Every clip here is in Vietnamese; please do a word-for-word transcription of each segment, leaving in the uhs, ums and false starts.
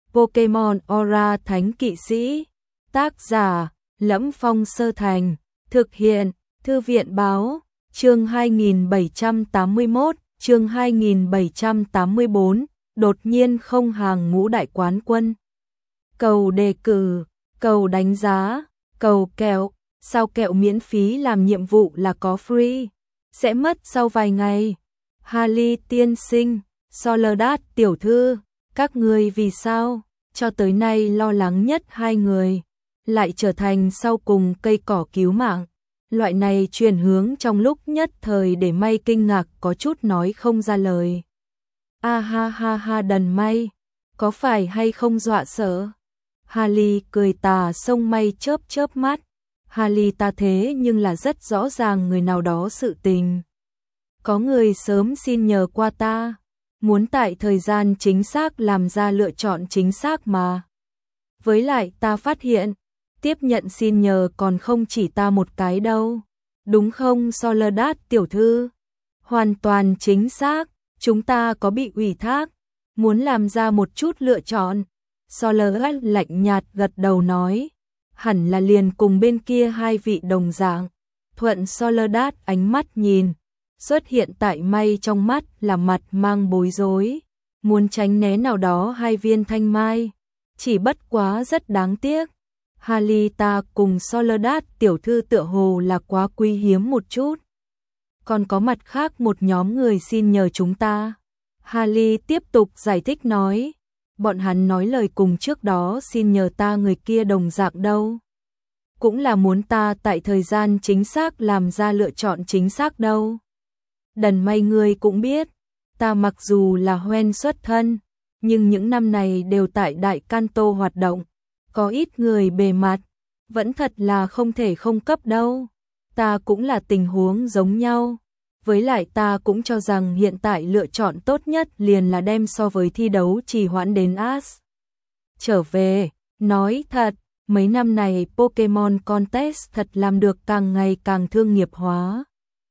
Pokemon Aura Thánh Kỵ Sĩ. Tác giả: Lẫm Phong Sơ Thành. Thực hiện: Thư viện báo. Chương hai nghìn bảy trăm tám mươi mốt, chương hai nghìn bảy trăm tám mươi bốn, đột nhiên không hàng ngũ đại quán quân. Cầu đề cử, cầu đánh giá, cầu kẹo, sao kẹo miễn phí làm nhiệm vụ là có free, sẽ mất sau vài ngày. Harley tiên sinh, Soledad tiểu thư, các người vì sao, cho tới nay lo lắng nhất hai người, lại trở thành sau cùng cây cỏ cứu mạng. Loại này chuyển hướng trong lúc nhất thời để May kinh ngạc có chút nói không ra lời. A ha ha ha đần May, có phải hay không dọa sợ? Harley cười tà xông May chớp chớp mắt. Harley ta thế nhưng là rất rõ ràng người nào đó sự tình. Có người sớm xin nhờ qua ta, muốn tại thời gian chính xác làm ra lựa chọn chính xác mà. Với lại ta phát hiện, tiếp nhận xin nhờ còn không chỉ ta một cái đâu. Đúng không Soledad tiểu thư? Hoàn toàn chính xác, chúng ta có bị ủy thác, muốn làm ra một chút lựa chọn. Soledad lạnh nhạt gật đầu nói, hẳn là liền cùng bên kia hai vị đồng dạng. Thuận Soledad ánh mắt nhìn, xuất hiện tại May trong mắt là mặt mang bối rối, muốn tránh né nào đó hai viên thanh mai, chỉ bất quá rất đáng tiếc. Harley ta cùng Soledad tiểu thư tựa hồ là quá quý hiếm một chút. Còn có mặt khác một nhóm người xin nhờ chúng ta. Harley tiếp tục giải thích nói, bọn hắn nói lời cùng trước đó xin nhờ ta người kia đồng dạng đâu. Cũng là muốn ta tại thời gian chính xác làm ra lựa chọn chính xác đâu. Đần May ngươi cũng biết, ta mặc dù là hoen xuất thân, nhưng những năm này đều tại Đại Canto hoạt động. Có ít người bề mặt, vẫn thật là không thể không cấp đâu. Ta cũng là tình huống giống nhau. Với lại ta cũng cho rằng hiện tại lựa chọn tốt nhất liền là đem so với thi đấu trì hoãn đến As. Trở về, nói thật, mấy năm này Pokemon Contest thật làm được càng ngày càng thương nghiệp hóa.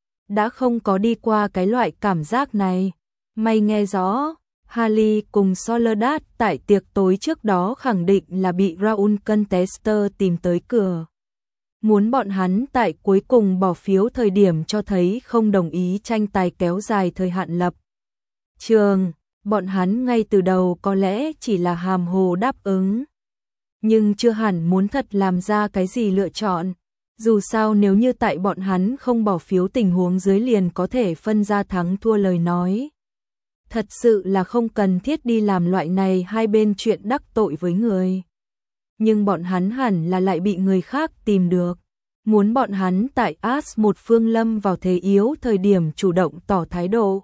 Đã không có đi qua cái loại cảm giác này. May nghe rõ. Harley cùng Soledad tại tiệc tối trước đó khẳng định là bị Raul Contester tìm tới cửa. Muốn bọn hắn tại cuối cùng bỏ phiếu thời điểm cho thấy không đồng ý tranh tài kéo dài thời hạn lập trường, bọn hắn ngay từ đầu có lẽ chỉ là hàm hồ đáp ứng. Nhưng chưa hẳn muốn thật làm ra cái gì lựa chọn. Dù sao nếu như tại bọn hắn không bỏ phiếu tình huống dưới liền có thể phân ra thắng thua lời nói. Thật sự là không cần thiết đi làm loại này hai bên chuyện đắc tội với người. Nhưng bọn hắn hẳn là lại bị người khác tìm được. Muốn bọn hắn tại As một phương lâm vào thế yếu thời điểm chủ động tỏ thái độ.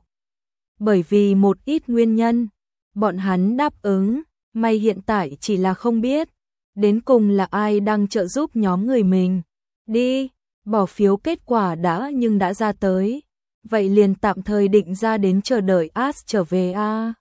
Bởi vì một ít nguyên nhân, bọn hắn đáp ứng, may hiện tại chỉ là không biết. Đến cùng là ai đang trợ giúp nhóm người mình. Đi, bỏ phiếu kết quả đã nhưng đã ra tới. Vậy liền tạm thời định ra đến chờ đợi As trở về a. À.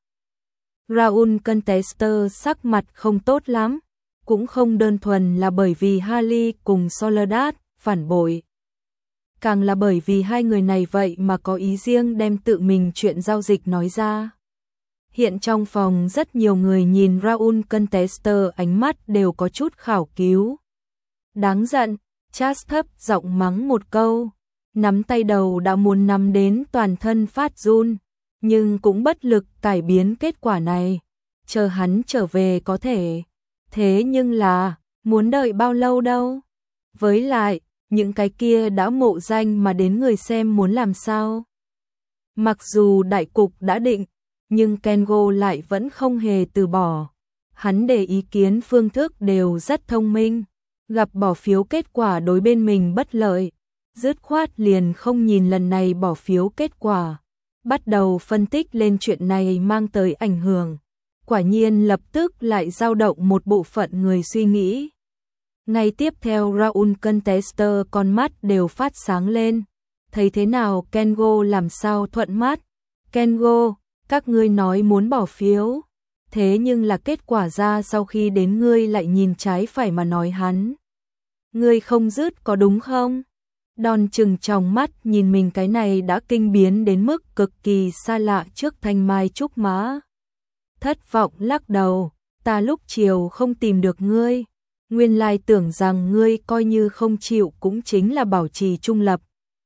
Raul Contester sắc mặt không tốt lắm, cũng không đơn thuần là bởi vì Harley cùng Soledad phản bội. Càng là bởi vì hai người này vậy mà có ý riêng đem tự mình chuyện giao dịch nói ra. Hiện trong phòng rất nhiều người nhìn Raul Contester ánh mắt đều có chút khảo cứu. Đáng giận, Chas thấp giọng mắng một câu. Nắm tay đầu đã muốn nắm đến toàn thân phát run, nhưng cũng bất lực cải biến kết quả này. Chờ hắn trở về có thể. Thế nhưng là, muốn đợi bao lâu đâu? Với lại, những cái kia đã mộ danh mà đến người xem muốn làm sao? Mặc dù đại cục đã định, nhưng Kengo lại vẫn không hề từ bỏ. Hắn để ý kiến phương thức đều rất thông minh. Gặp bỏ phiếu kết quả đối bên mình bất lợi. Dứt khoát liền không nhìn lần này bỏ phiếu kết quả, bắt đầu phân tích lên chuyện này mang tới ảnh hưởng. Quả nhiên lập tức lại dao động một bộ phận người suy nghĩ. Ngay tiếp theo Raul Contester con mắt đều phát sáng lên. Thấy thế nào Kengo làm sao thuận mắt. Kengo, các ngươi nói muốn bỏ phiếu. Thế nhưng là kết quả ra sau khi đến ngươi lại nhìn trái phải mà nói hắn. Ngươi không dứt có đúng không? Đòn chừng trong mắt nhìn mình cái này đã kinh biến đến mức cực kỳ xa lạ trước thanh mai trúc mã. Thất vọng lắc đầu, ta lúc chiều không tìm được ngươi, nguyên lai tưởng rằng ngươi coi như không chịu cũng chính là bảo trì trung lập.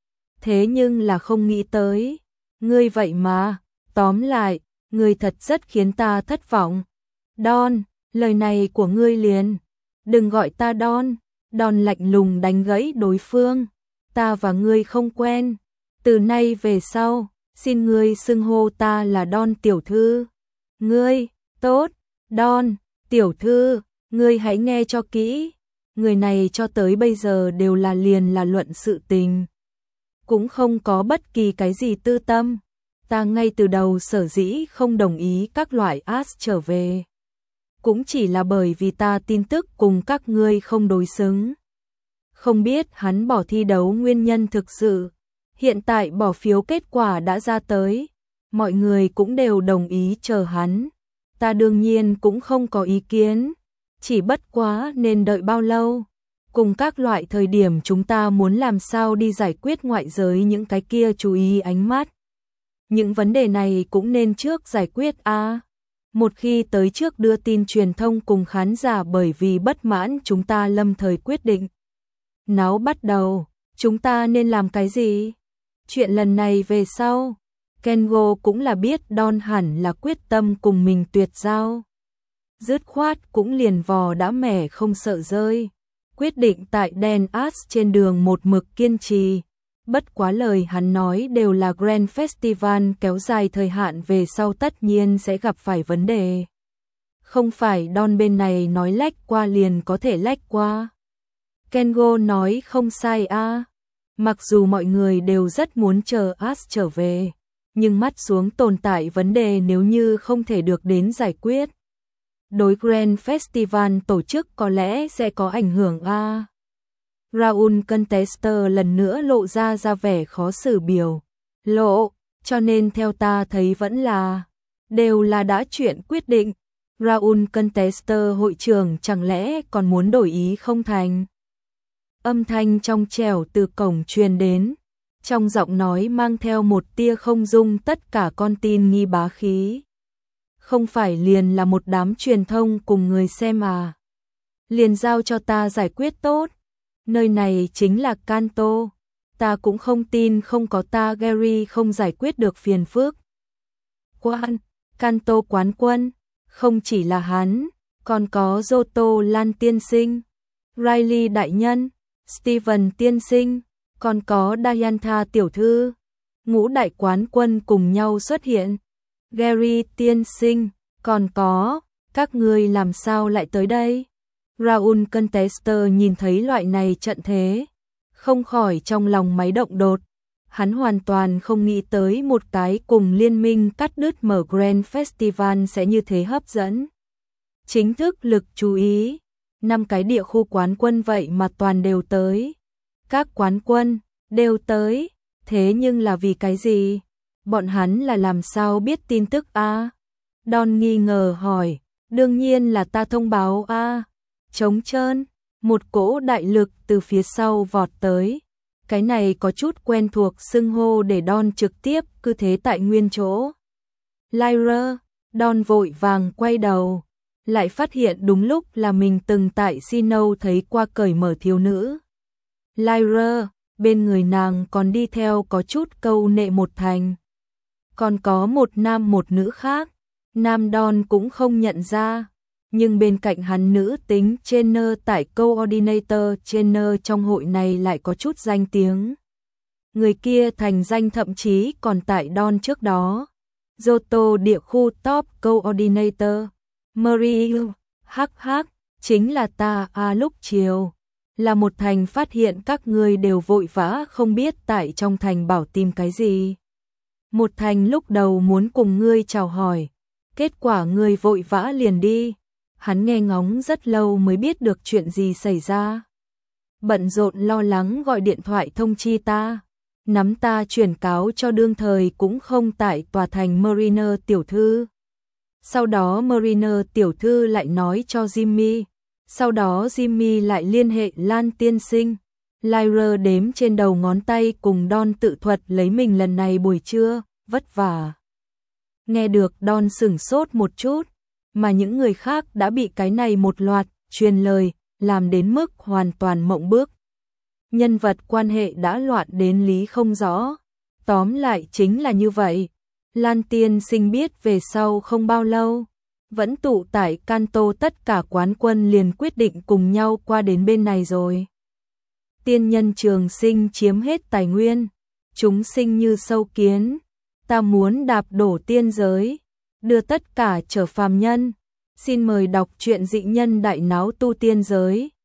Thế nhưng là không nghĩ tới, ngươi vậy mà, tóm lại, ngươi thật rất khiến ta thất vọng. Don, lời này của ngươi liền, đừng gọi ta Don. Don lạnh lùng đánh gãy đối phương, ta và ngươi không quen, từ nay về sau, xin ngươi xưng hô ta là Don tiểu thư. Ngươi, tốt, Don, tiểu thư, ngươi hãy nghe cho kỹ, người này cho tới bây giờ đều là liền là luận sự tình. Cũng không có bất kỳ cái gì tư tâm, ta ngay từ đầu sở dĩ không đồng ý các loại as trở về. Cũng chỉ là bởi vì ta tin tức cùng các ngươi không đối xứng. Không biết hắn bỏ thi đấu nguyên nhân thực sự, hiện tại bỏ phiếu kết quả đã ra tới, mọi người cũng đều đồng ý chờ hắn. Ta đương nhiên cũng không có ý kiến, chỉ bất quá nên đợi bao lâu. Cùng các loại thời điểm chúng ta muốn làm sao đi giải quyết ngoại giới những cái kia chú ý ánh mắt. Những vấn đề này cũng nên trước giải quyết a. À, một khi tới trước đưa tin truyền thông cùng khán giả bởi vì bất mãn chúng ta lâm thời quyết định. Náo bắt đầu, chúng ta nên làm cái gì? Chuyện lần này về sau, Kengo cũng là biết Don hẳn là quyết tâm cùng mình tuyệt giao. Dứt khoát cũng liền vò đã mẻ không sợ rơi. Quyết định tại Dan As trên đường một mực kiên trì. Bất quá lời hắn nói đều là Grand Festival kéo dài thời hạn về sau tất nhiên sẽ gặp phải vấn đề. Không phải Don bên này nói lách qua liền có thể lách qua. Kengo nói không sai a. À. Mặc dù mọi người đều rất muốn chờ As trở về, nhưng mắt xuống tồn tại vấn đề nếu như không thể được đến giải quyết. Đối Grand Festival tổ chức có lẽ sẽ có ảnh hưởng a. À. Raul Contester lần nữa lộ ra ra vẻ khó xử biểu lộ, cho nên theo ta thấy vẫn là đều là đã chuyện quyết định. Raul Contester hội trưởng chẳng lẽ còn muốn đổi ý không thành? Âm thanh trong trẻo từ cổng truyền đến, trong giọng nói mang theo một tia không dung tất cả con tin nghi bá khí. Không phải liền là một đám truyền thông cùng người xem à? Liền giao cho ta giải quyết tốt. Nơi này chính là Kanto, ta cũng không tin không có ta Gary không giải quyết được phiền phức. Quan, Kanto quán quân, không chỉ là hắn, còn có Giotto Lan tiên sinh, Riley đại nhân, Steven tiên sinh, còn có Diantha tiểu thư, ngũ đại quán quân cùng nhau xuất hiện. Gary tiên sinh, còn có, các ngươi làm sao lại tới đây? Raul Contester nhìn thấy loại này trận thế, không khỏi trong lòng máy động đột. Hắn hoàn toàn không nghĩ tới một cái cùng liên minh cắt đứt mở Grand Festival sẽ như thế hấp dẫn. Chính thức lực chú ý, năm cái địa khu quán quân vậy mà toàn đều tới. Các quán quân đều tới, thế nhưng là vì cái gì? Bọn hắn là làm sao biết tin tức a? À? Don nghi ngờ hỏi, đương nhiên là ta thông báo a. À? Trống trơn, một cỗ đại lực từ phía sau vọt tới. Cái này có chút quen thuộc xưng hô để Don trực tiếp cứ thế tại nguyên chỗ. Lyra, Don vội vàng quay đầu, lại phát hiện đúng lúc là mình từng tại Sino thấy qua cởi mở thiếu nữ. Lyra, bên người nàng còn đi theo có chút câu nệ một thành. Còn có một nam một nữ khác, nam Don cũng không nhận ra. Nhưng bên cạnh hắn nữ tính trainer tại coordinator trainer trong hội này lại có chút danh tiếng. Người kia thành danh thậm chí còn tại Don trước đó. Giotto địa khu top coordinator. Mario, hắc hắc, chính là ta à lúc chiều. Là một thành phát hiện các người đều vội vã không biết tại trong thành bảo tìm cái gì. Một thành lúc đầu muốn cùng ngươi chào hỏi. Kết quả ngươi vội vã liền đi. Hắn nghe ngóng rất lâu mới biết được chuyện gì xảy ra. Bận rộn lo lắng gọi điện thoại thông chi ta. Nắm ta chuyển cáo cho đương thời cũng không tại tòa thành Mariner tiểu thư. Sau đó Mariner tiểu thư lại nói cho Jimmy. Sau đó Jimmy lại liên hệ Lan tiên sinh. Lyra đếm trên đầu ngón tay cùng Don tự thuật lấy mình lần này buổi trưa, vất vả. Nghe được Don sửng sốt một chút. mà những người khác đã bị cái này một loạt truyền lời làm đến mức hoàn toàn mộng bước. Nhân vật quan hệ đã loạn đến lý không rõ. Tóm lại chính là như vậy. Lan tiên sinh biết về sau không bao lâu, vẫn tụ tại Canto tất cả quán quân liền quyết định cùng nhau qua đến bên này rồi. Tiên nhân trường sinh chiếm hết tài nguyên, chúng sinh như sâu kiến, ta muốn đạp đổ tiên giới, đưa tất cả trở phàm nhân. Xin mời đọc truyện Dị Nhân Đại Náo Tu Tiên Giới.